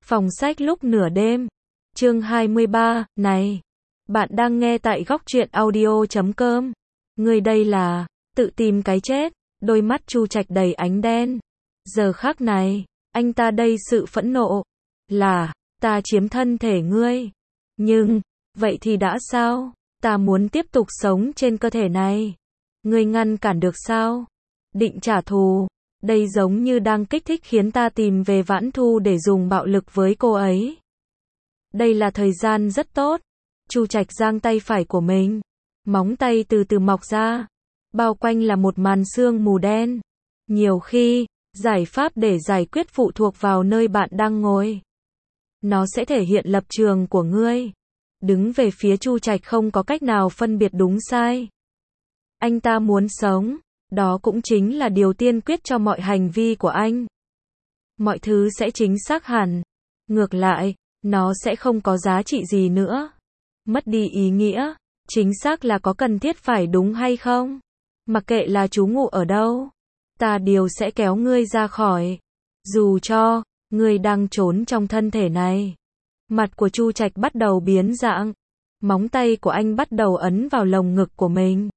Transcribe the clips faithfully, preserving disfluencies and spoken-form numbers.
Phòng sách lúc nửa đêm. Chương hai mươi ba, này. Bạn đang nghe tại góc truyện audio chấm com. Người đây là, tự tìm cái chết. Đôi mắt Chu Trạch đầy ánh đen. Giờ khắc này, anh ta đây sự phẫn nộ. Là, ta chiếm thân thể ngươi. Nhưng, vậy thì đã sao? Ta muốn tiếp tục sống trên cơ thể này. Ngươi ngăn cản được sao? Định trả thù. Đây giống như đang kích thích khiến ta tìm về Vãn Thu để dùng bạo lực với cô ấy. Đây là thời gian rất tốt. Chu Trạch giang tay phải của mình. Móng tay từ từ mọc ra. Bao quanh là một màn sương mù đen. Nhiều khi, giải pháp để giải quyết phụ thuộc vào nơi bạn đang ngồi. Nó sẽ thể hiện lập trường của ngươi. Đứng về phía Chu Trạch không có cách nào phân biệt đúng sai. Anh ta muốn sống. Đó cũng chính là điều tiên quyết cho mọi hành vi của anh. Mọi thứ sẽ chính xác hẳn. Ngược lại, nó sẽ không có giá trị gì nữa. Mất đi ý nghĩa. Chính xác là có cần thiết phải đúng hay không? Mặc kệ là trú ngụ ở đâu, ta đều sẽ kéo ngươi ra khỏi. Dù cho, ngươi đang trốn trong thân thể này. Mặt của Chu Trạch bắt đầu biến dạng. Móng tay của anh bắt đầu ấn vào lồng ngực của mình.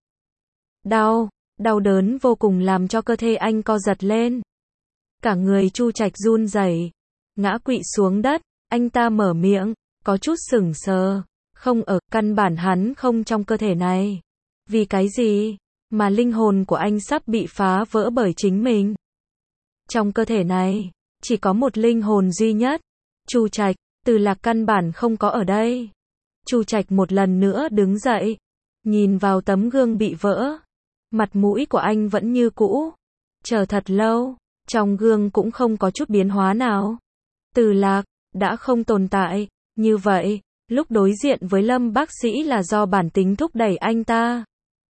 Đau. Đau đớn vô cùng làm cho cơ thể anh co giật lên. Cả người Chu Trạch run rẩy, ngã quỵ xuống đất. Anh ta mở miệng, có chút sững sờ. Không ở, căn bản hắn không trong cơ thể này. Vì cái gì mà linh hồn của anh sắp bị phá vỡ bởi chính mình? Trong cơ thể này, chỉ có một linh hồn duy nhất. Chu Trạch, Từ Lạc căn bản không có ở đây. Chu Trạch một lần nữa đứng dậy, nhìn vào tấm gương bị vỡ. Mặt mũi của anh vẫn như cũ. Chờ thật lâu, trong gương cũng không có chút biến hóa nào. Từ Lạc đã không tồn tại. Như vậy, lúc đối diện với Lâm bác sĩ là do bản tính thúc đẩy anh ta.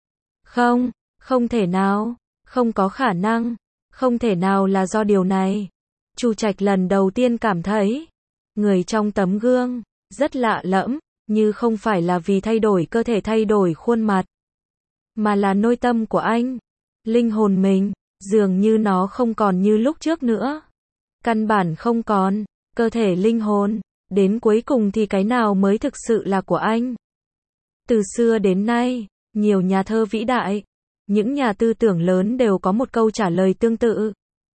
Không, không thể nào, không có khả năng, không thể nào là do điều này. Chu Trạch lần đầu tiên cảm thấy, người trong tấm gương, rất lạ lẫm, như không phải là vì thay đổi cơ thể thay đổi khuôn mặt. Mà là nội tâm của anh. Linh hồn mình, dường như nó không còn như lúc trước nữa. Căn bản không còn, cơ thể linh hồn, đến cuối cùng thì cái nào mới thực sự là của anh? Từ xưa đến nay, nhiều nhà thơ vĩ đại, những nhà tư tưởng lớn đều có một câu trả lời tương tự.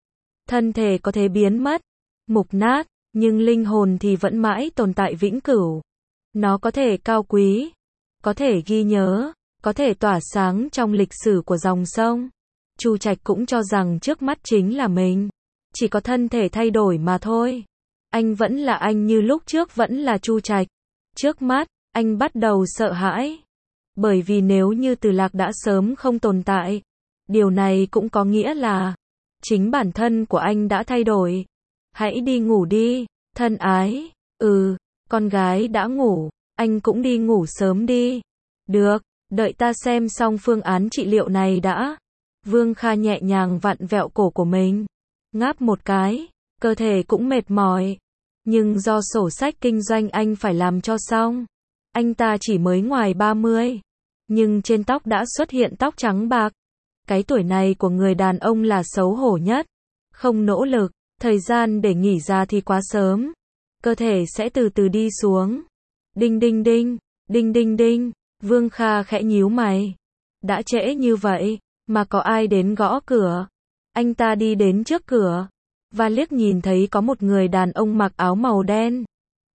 Thân thể có thể biến mất, mục nát, nhưng linh hồn thì vẫn mãi tồn tại vĩnh cửu. Nó có thể cao quý, có thể ghi nhớ, có thể tỏa sáng trong lịch sử của dòng sông. Chu Trạch cũng cho rằng trước mắt chính là mình. Chỉ có thân thể thay đổi mà thôi. Anh vẫn là anh như lúc trước vẫn là Chu Trạch. Trước mắt, anh bắt đầu sợ hãi. Bởi vì nếu như Từ Lạc đã sớm không tồn tại, điều này cũng có nghĩa là chính bản thân của anh đã thay đổi. Hãy đi ngủ đi, thân ái. Ừ, con gái đã ngủ, anh cũng đi ngủ sớm đi. Được, đợi ta xem xong phương án trị liệu này đã. Vương Kha nhẹ nhàng vặn vẹo cổ của mình. Ngáp một cái, cơ thể cũng mệt mỏi. Nhưng do sổ sách kinh doanh anh phải làm cho xong. Anh ta chỉ mới ngoài ba mươi. Nhưng trên tóc đã xuất hiện tóc trắng bạc. Cái tuổi này của người đàn ông là xấu hổ nhất. Không nỗ lực, thời gian để nghỉ ra thì quá sớm. Cơ thể sẽ từ từ đi xuống. Đinh đinh đinh, đinh đinh đinh. Vương Kha khẽ nhíu mày. Đã trễ như vậy, mà có ai đến gõ cửa? Anh ta đi đến trước cửa, và liếc nhìn thấy có một người đàn ông mặc áo màu đen.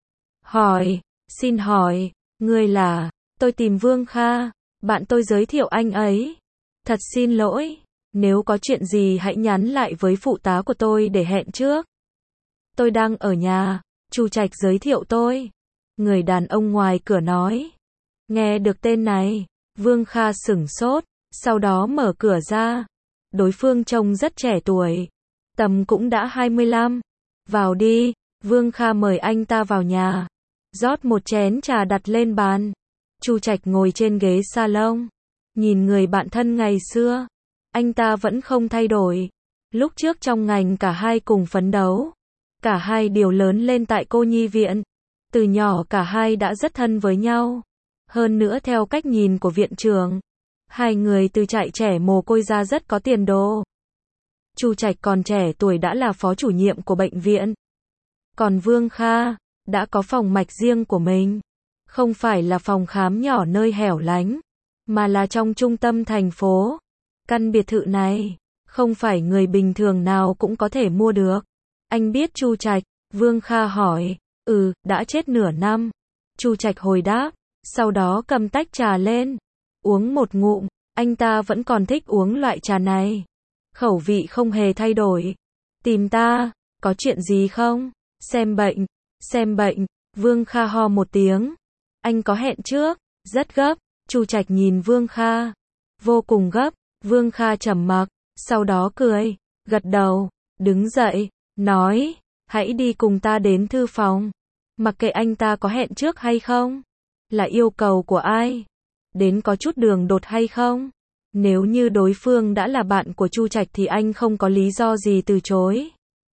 Hỏi, xin hỏi, ngươi là? Tôi tìm Vương Kha, bạn tôi giới thiệu anh ấy. Thật xin lỗi, nếu có chuyện gì hãy nhắn lại với phụ tá của tôi để hẹn trước. Tôi đang ở nhà, Chu Trạch giới thiệu tôi. Người đàn ông ngoài cửa nói. Nghe được tên này, Vương Kha sửng sốt, sau đó mở cửa ra. Đối phương trông rất trẻ tuổi, tầm cũng đã hai mươi lăm. Vào đi, Vương Kha mời anh ta vào nhà. Rót một chén trà đặt lên bàn. Chu Trạch ngồi trên ghế salon, nhìn người bạn thân ngày xưa. Anh ta vẫn không thay đổi. Lúc trước trong ngành cả hai cùng phấn đấu. Cả hai đều lớn lên tại cô nhi viện. Từ nhỏ cả hai đã rất thân với nhau. Hơn nữa theo cách nhìn của viện trưởng, hai người từ trại trẻ mồ côi ra rất có tiền đồ. Chu Trạch còn trẻ tuổi đã là phó chủ nhiệm của bệnh viện. Còn Vương Kha, đã có phòng mạch riêng của mình. Không phải là phòng khám nhỏ nơi hẻo lánh, mà là trong trung tâm thành phố. Căn biệt thự này, không phải người bình thường nào cũng có thể mua được. Anh biết Chu Trạch? Vương Kha hỏi. Ừ, đã chết nửa năm. Chu Trạch hồi đáp, sau đó cầm tách trà lên. Uống một ngụm, anh ta vẫn còn thích uống loại trà này. Khẩu vị không hề thay đổi. Tìm ta, có chuyện gì không? Xem bệnh, xem bệnh. Vương Kha ho một tiếng. Anh có hẹn trước, rất gấp. Chu Trạch nhìn Vương Kha. Vô cùng gấp. Vương Kha trầm mặc, sau đó cười, gật đầu, đứng dậy, nói, hãy đi cùng ta đến thư phòng. Mặc kệ anh ta có hẹn trước hay không, là yêu cầu của ai, đến có chút đường đột hay không. Nếu như đối phương đã là bạn của Chu Trạch thì anh không có lý do gì từ chối.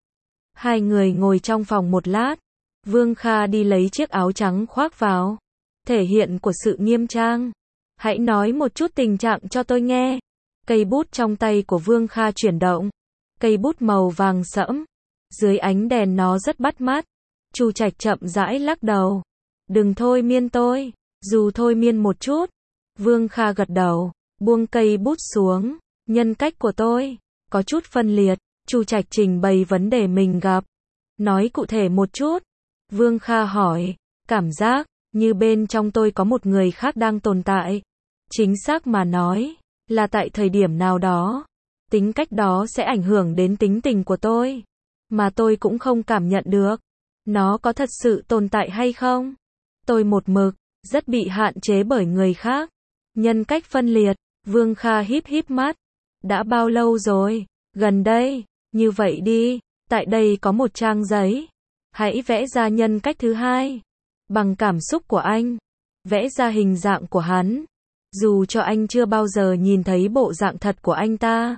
Hai người ngồi trong phòng một lát, Vương Kha đi lấy chiếc áo trắng khoác vào, thể hiện của sự nghiêm trang. Hãy nói một chút tình trạng cho tôi nghe. Cây bút trong tay của Vương Kha chuyển động. Cây bút màu vàng sẫm. Dưới ánh đèn nó rất bắt mắt. Chu Trạch chậm rãi lắc đầu. Đừng thôi miên tôi. Dù thôi miên một chút. Vương Kha gật đầu. Buông cây bút xuống. Nhân cách của tôi có chút phân liệt. Chu Trạch trình bày vấn đề mình gặp. Nói cụ thể một chút. Vương Kha hỏi. Cảm giác như bên trong tôi có một người khác đang tồn tại. Chính xác mà nói, là tại thời điểm nào đó, tính cách đó sẽ ảnh hưởng đến tính tình của tôi, mà tôi cũng không cảm nhận được. Nó có thật sự tồn tại hay không? Tôi một mực, rất bị hạn chế bởi người khác. Nhân cách phân liệt, Vương Kha híp híp mắt. Đã bao lâu rồi? Gần đây, như vậy đi, tại đây có một trang giấy. Hãy vẽ ra nhân cách thứ hai. Bằng cảm xúc của anh, vẽ ra hình dạng của hắn. Dù cho anh chưa bao giờ nhìn thấy bộ dạng thật của anh ta.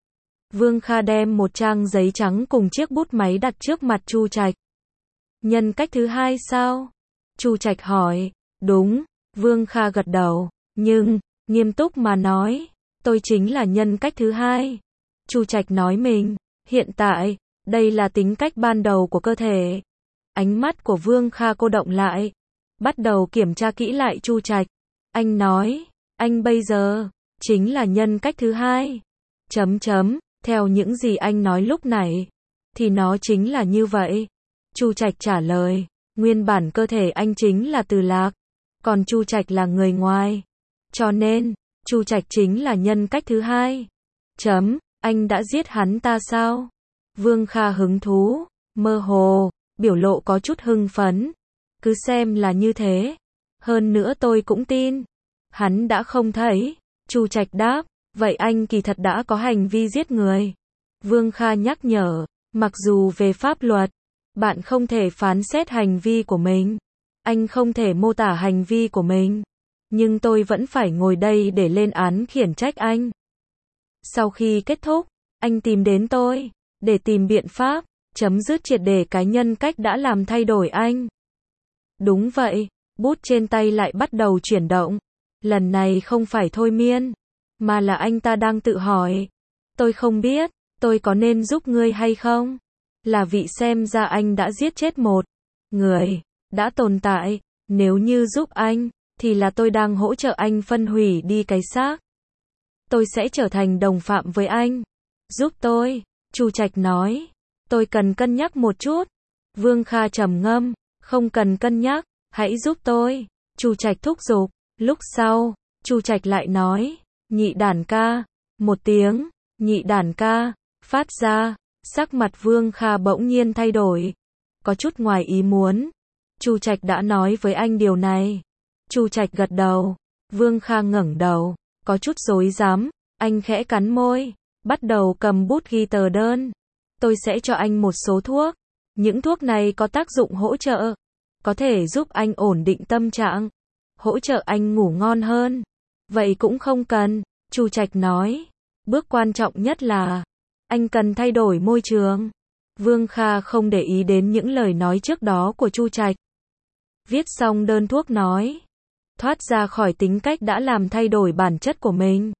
Vương Kha đem một trang giấy trắng cùng chiếc bút máy đặt trước mặt Chu Trạch. Nhân cách thứ hai sao? Chu Trạch hỏi. Đúng, Vương Kha gật đầu. Nhưng, nghiêm túc mà nói, tôi chính là nhân cách thứ hai. Chu Trạch nói mình, hiện tại, đây là tính cách ban đầu của cơ thể. Ánh mắt của Vương Kha cô động lại, bắt đầu kiểm tra kỹ lại Chu Trạch. Anh nói, anh bây giờ chính là nhân cách thứ hai. Chấm chấm, theo những gì anh nói lúc này, thì nó chính là như vậy. Chu Trạch trả lời, nguyên bản cơ thể anh chính là Từ Lạc, còn Chu Trạch là người ngoài. Cho nên, Chu Trạch chính là nhân cách thứ hai. Chấm, anh đã giết hắn ta sao? Vương Kha hứng thú, mơ hồ, biểu lộ có chút hưng phấn. Cứ xem là như thế. Hơn nữa tôi cũng tin. Hắn đã không thấy. Chu Trạch đáp, vậy anh kỳ thật đã có hành vi giết người. Vương Kha nhắc nhở, mặc dù về pháp luật, bạn không thể phán xét hành vi của mình. Anh không thể mô tả hành vi của mình. Nhưng tôi vẫn phải ngồi đây để lên án khiển trách anh. Sau khi kết thúc, anh tìm đến tôi, để tìm biện pháp, chấm dứt triệt để cái nhân cách đã làm thay đổi anh. Đúng vậy, bút trên tay lại bắt đầu chuyển động. Lần này không phải thôi miên, mà là anh ta đang tự hỏi. Tôi không biết, tôi có nên giúp ngươi hay không? Là vị xem ra anh đã giết chết một người, đã tồn tại. Nếu như giúp anh, thì là tôi đang hỗ trợ anh phân hủy đi cái xác. Tôi sẽ trở thành đồng phạm với anh. Giúp tôi, Chu Trạch nói. Tôi cần cân nhắc một chút. Vương Kha trầm ngâm, không cần cân nhắc, hãy giúp tôi. Chu Trạch thúc giục. Lúc sau, Chu Trạch lại nói, nhị đàn ca. Một tiếng, nhị đàn ca, phát ra. Sắc mặt Vương Kha bỗng nhiên thay đổi. Có chút ngoài ý muốn. Chu Trạch đã nói với anh điều này. Chu Trạch gật đầu. Vương Kha ngẩng đầu, có chút rối rắm. Anh khẽ cắn môi, bắt đầu cầm bút ghi tờ đơn. Tôi sẽ cho anh một số thuốc. Những thuốc này có tác dụng hỗ trợ, có thể giúp anh ổn định tâm trạng, hỗ trợ anh ngủ ngon hơn. Vậy cũng không cần, Chu Trạch nói. Bước quan trọng nhất là anh cần thay đổi môi trường. Vương Kha không để ý đến những lời nói trước đó của Chu Trạch. Viết xong đơn thuốc nói, thoát ra khỏi tính cách đã làm thay đổi bản chất của mình.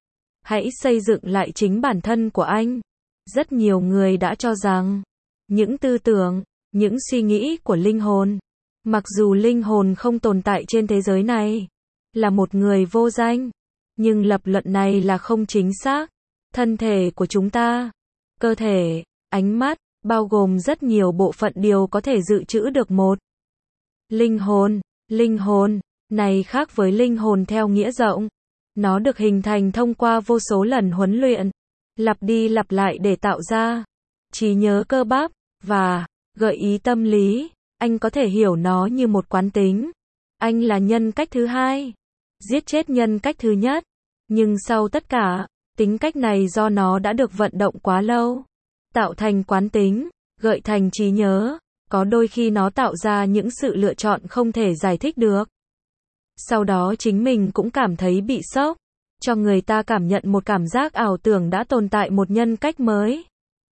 Hãy xây dựng lại chính bản thân của anh. Rất nhiều người đã cho rằng những tư tưởng, những suy nghĩ của linh hồn. Mặc dù linh hồn không tồn tại trên thế giới này, là một người vô danh, nhưng lập luận này là không chính xác. Thân thể của chúng ta, cơ thể, ánh mắt, bao gồm rất nhiều bộ phận đều có thể dự trữ được một linh hồn. Linh hồn này khác với linh hồn theo nghĩa rộng. Nó được hình thành thông qua vô số lần huấn luyện, lặp đi lặp lại để tạo ra trí nhớ cơ bắp và gợi ý tâm lý. Anh có thể hiểu nó như một quán tính. Anh là nhân cách thứ hai, giết chết nhân cách thứ nhất. Nhưng sau tất cả, tính cách này do nó đã được vận động quá lâu, tạo thành quán tính, gợi thành trí nhớ. Có đôi khi nó tạo ra những sự lựa chọn không thể giải thích được. Sau đó chính mình cũng cảm thấy bị sốc, cho người ta cảm nhận một cảm giác ảo tưởng đã tồn tại một nhân cách mới.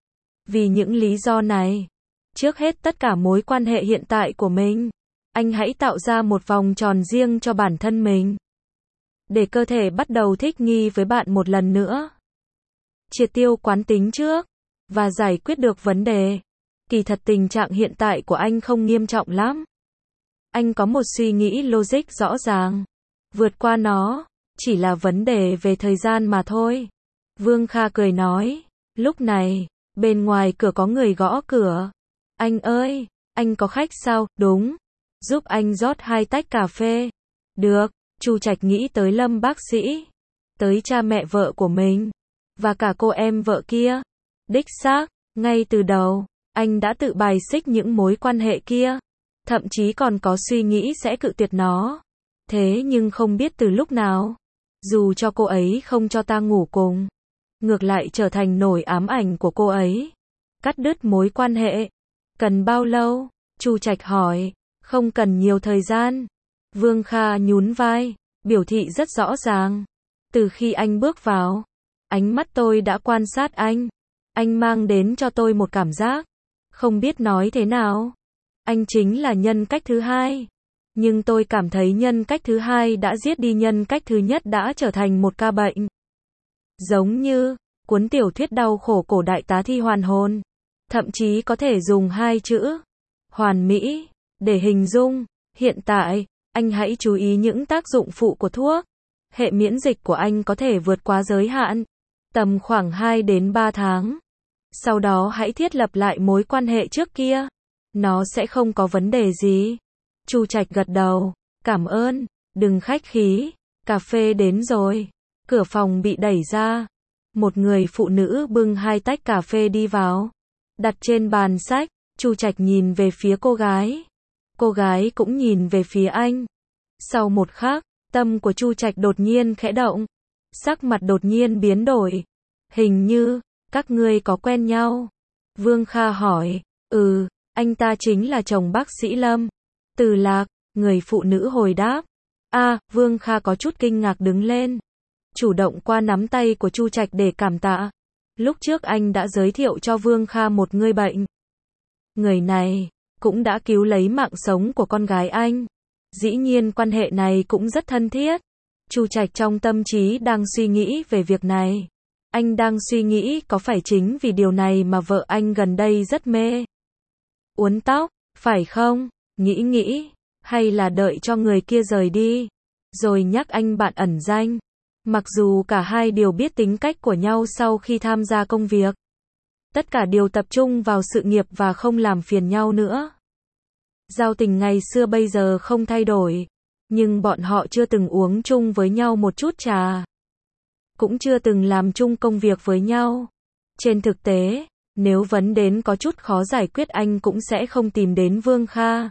Vì những lý do này, trước hết tất cả mối quan hệ hiện tại của mình, anh hãy tạo ra một vòng tròn riêng cho bản thân mình, để cơ thể bắt đầu thích nghi với bạn một lần nữa. Triệt tiêu quán tính trước, và giải quyết được vấn đề. Kỳ thật tình trạng hiện tại của anh không nghiêm trọng lắm. Anh có một suy nghĩ logic rõ ràng. Vượt qua nó, chỉ là vấn đề về thời gian mà thôi. Vương Kha cười nói. Lúc này, bên ngoài cửa có người gõ cửa. Anh ơi, anh có khách sao? Đúng. Giúp anh rót hai tách cà phê. Được. Chu Trạch nghĩ tới Lâm bác sĩ, tới cha mẹ vợ của mình, và cả cô em vợ kia. Đích xác, ngay từ đầu, anh đã tự bài xích những mối quan hệ kia. Thậm chí còn có suy nghĩ sẽ cự tuyệt nó. Thế nhưng không biết từ lúc nào, dù cho cô ấy không cho ta ngủ cùng, ngược lại trở thành nỗi ám ảnh của cô ấy. Cắt đứt mối quan hệ. Cần bao lâu? Chu Trạch hỏi. Không cần nhiều thời gian. Vương Kha nhún vai, biểu thị rất rõ ràng. Từ khi anh bước vào, ánh mắt tôi đã quan sát anh. Anh mang đến cho tôi một cảm giác, không biết nói thế nào. Anh chính là nhân cách thứ hai. Nhưng tôi cảm thấy nhân cách thứ hai đã giết đi nhân cách thứ nhất, đã trở thành một ca bệnh. Giống như cuốn tiểu thuyết đau khổ cổ đại Tá Thi Hoàn Hồn. Thậm chí có thể dùng hai chữ hoàn mỹ để hình dung. Hiện tại, anh hãy chú ý những tác dụng phụ của thuốc. Hệ miễn dịch của anh có thể vượt quá giới hạn, tầm khoảng hai đến ba tháng. Sau đó hãy thiết lập lại mối quan hệ trước kia. Nó sẽ không có vấn đề gì. Chu Trạch gật đầu. Cảm ơn, đừng khách khí. Cà phê đến rồi. Cửa phòng bị đẩy ra. Một người phụ nữ bưng hai tách cà phê đi vào, đặt trên bàn sách. Chu Trạch nhìn về phía cô gái. Cô gái cũng nhìn về phía anh. Sau một khắc, tâm của Chu Trạch đột nhiên khẽ động. Sắc mặt đột nhiên biến đổi. Hình như, các ngươi có quen nhau. Vương Kha hỏi. Ừ, anh ta chính là chồng bác sĩ Lâm. Từ Lạc, người phụ nữ hồi đáp. A, à, Vương Kha có chút kinh ngạc đứng lên. Chủ động qua nắm tay của Chu Trạch để cảm tạ. Lúc trước anh đã giới thiệu cho Vương Kha một người bệnh. Người này cũng đã cứu lấy mạng sống của con gái anh. Dĩ nhiên quan hệ này cũng rất thân thiết. Chu Trạch trong tâm trí đang suy nghĩ về việc này. Anh đang suy nghĩ có phải chính vì điều này mà vợ anh gần đây rất mê uốn tóc, phải không? Nghĩ nghĩ, hay là đợi cho người kia rời đi, rồi nhắc anh bạn ẩn danh. Mặc dù cả hai đều biết tính cách của nhau sau khi tham gia công việc. Tất cả đều tập trung vào sự nghiệp và không làm phiền nhau nữa. Giao tình ngày xưa bây giờ không thay đổi, nhưng bọn họ chưa từng uống chung với nhau một chút trà. Cũng chưa từng làm chung công việc với nhau. Trên thực tế, nếu vấn đến có chút khó giải quyết anh cũng sẽ không tìm đến Vương Kha.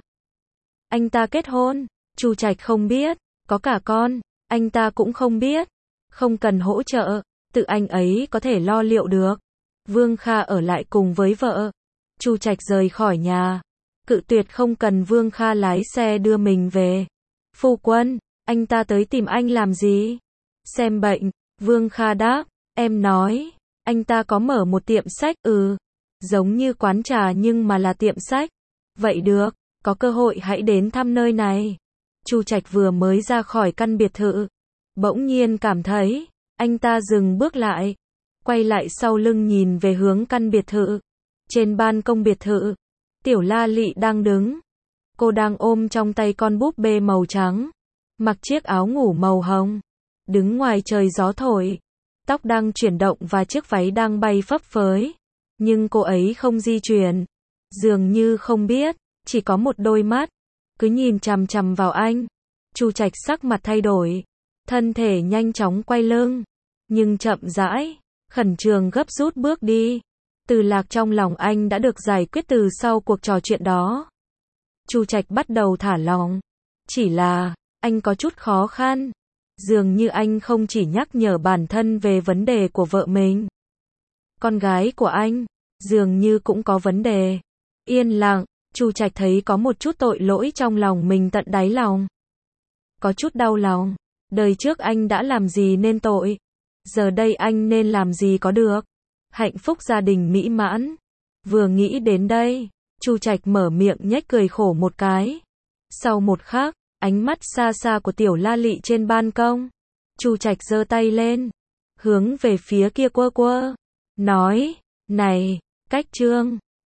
Anh ta kết hôn, Chu Trạch không biết, có cả con, anh ta cũng không biết. Không cần hỗ trợ, tự anh ấy có thể lo liệu được. Vương Kha ở lại cùng với vợ. Chu Trạch rời khỏi nhà, cự tuyệt không cần Vương Kha lái xe đưa mình về. Phu quân, anh ta tới tìm anh làm gì? Xem bệnh. Vương Kha đáp. Em nói, anh ta có mở một tiệm sách. Ừ, giống như quán trà nhưng mà là tiệm sách. Vậy được, có cơ hội hãy đến thăm nơi này. Chu Trạch vừa mới ra khỏi căn biệt thự, bỗng nhiên cảm thấy, anh ta dừng bước lại, quay lại sau lưng nhìn về hướng căn biệt thự. Trên ban công biệt thự, Tiểu La Lị đang đứng. Cô đang ôm trong tay con búp bê màu trắng, mặc chiếc áo ngủ màu hồng, đứng ngoài trời gió thổi, tóc đang chuyển động và chiếc váy đang bay phấp phới. Nhưng cô ấy không di chuyển, dường như không biết, chỉ có một đôi mắt, cứ nhìn chằm chằm vào anh. Chu Trạch sắc mặt thay đổi, thân thể nhanh chóng quay lưng, nhưng chậm rãi, khẩn trương gấp rút bước đi. Từ Lạc trong lòng anh đã được giải quyết từ sau cuộc trò chuyện đó. Chu Trạch bắt đầu thả lỏng, chỉ là, anh có chút khó khăn. Dường như anh không chỉ nhắc nhở bản thân về vấn đề của vợ mình. Con gái của anh, dường như cũng có vấn đề. Yên lặng, Chu Trạch thấy có một chút tội lỗi trong lòng mình tận đáy lòng. Có chút đau lòng, đời trước anh đã làm gì nên tội. Giờ đây anh nên làm gì có được. Hạnh phúc gia đình mỹ mãn. Vừa nghĩ đến đây, Chu Trạch mở miệng nhếch cười khổ một cái. Sau một khắc, ánh mắt xa xa của Tiểu La Lị trên ban công, Chu Trạch giơ tay lên, hướng về phía kia quơ quơ, nói, này, Cách Trương,